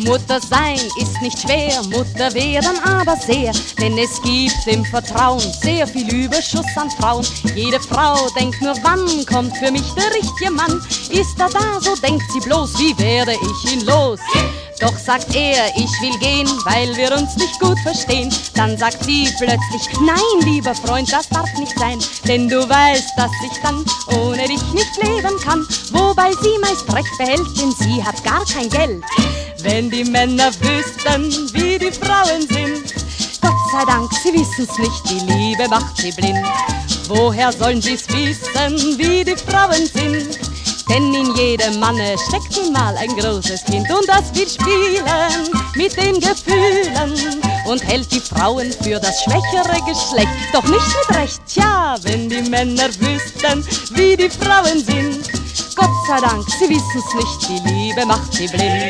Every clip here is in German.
Mutter sein ist nicht schwer, Mutter werden aber sehr, denn es gibt im Vertrauen sehr viel Überschuss an Frauen. Jede Frau denkt nur, wann kommt für mich der richtige Mann? Ist er da, so denkt sie bloß, wie werde ich ihn los? Doch sagt er, ich will gehen, weil wir uns nicht gut verstehen. Dann sagt sie plötzlich, nein, lieber Freund, das darf nicht sein, denn du weißt, dass ich dann ohne dich nicht leben kann. Wobei sie meist recht behält, denn sie hat gar kein Geld. Wenn die Männer wüssten, wie die Frauen sind, Gott sei Dank, sie wissen's nicht, die Liebe macht sie blind. Woher sollen sie's wissen, wie die Frauen sind? Denn in jedem Manne steckt nun mal ein großes Kind und das will spielen mit den Gefühlen und hält die Frauen für das schwächere Geschlecht. Doch nicht mit Recht, tja, wenn die Männer wüssten, wie die Frauen sind. Gott sei Dank, sie wissen's nicht, die Liebe macht sie blind.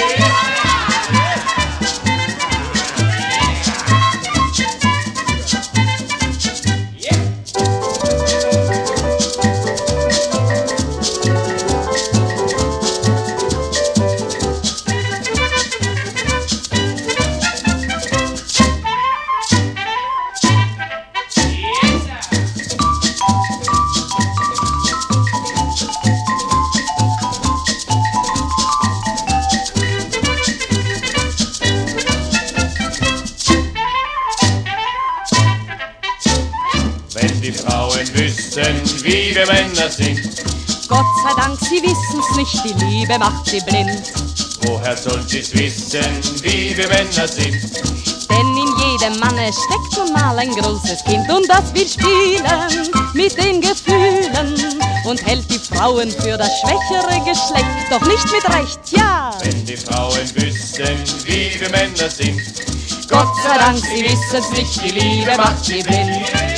Wenn die Frauen wüssten, wie wir Männer sind. Gott sei Dank, sie wissen's nicht, die Liebe macht sie blind. Woher sollen sie's wissen, wie wir Männer sind? Denn in jedem Manne steckt nun mal ein großes Kind und das will spielen mit den Gefühlen und hält die Frauen für das schwächere Geschlecht. Doch nicht mit Recht, ja. Wenn die Frauen wüssten, wie wir Männer sind. Gott sei Dank, sie wissen's nicht, die Liebe macht sie blind.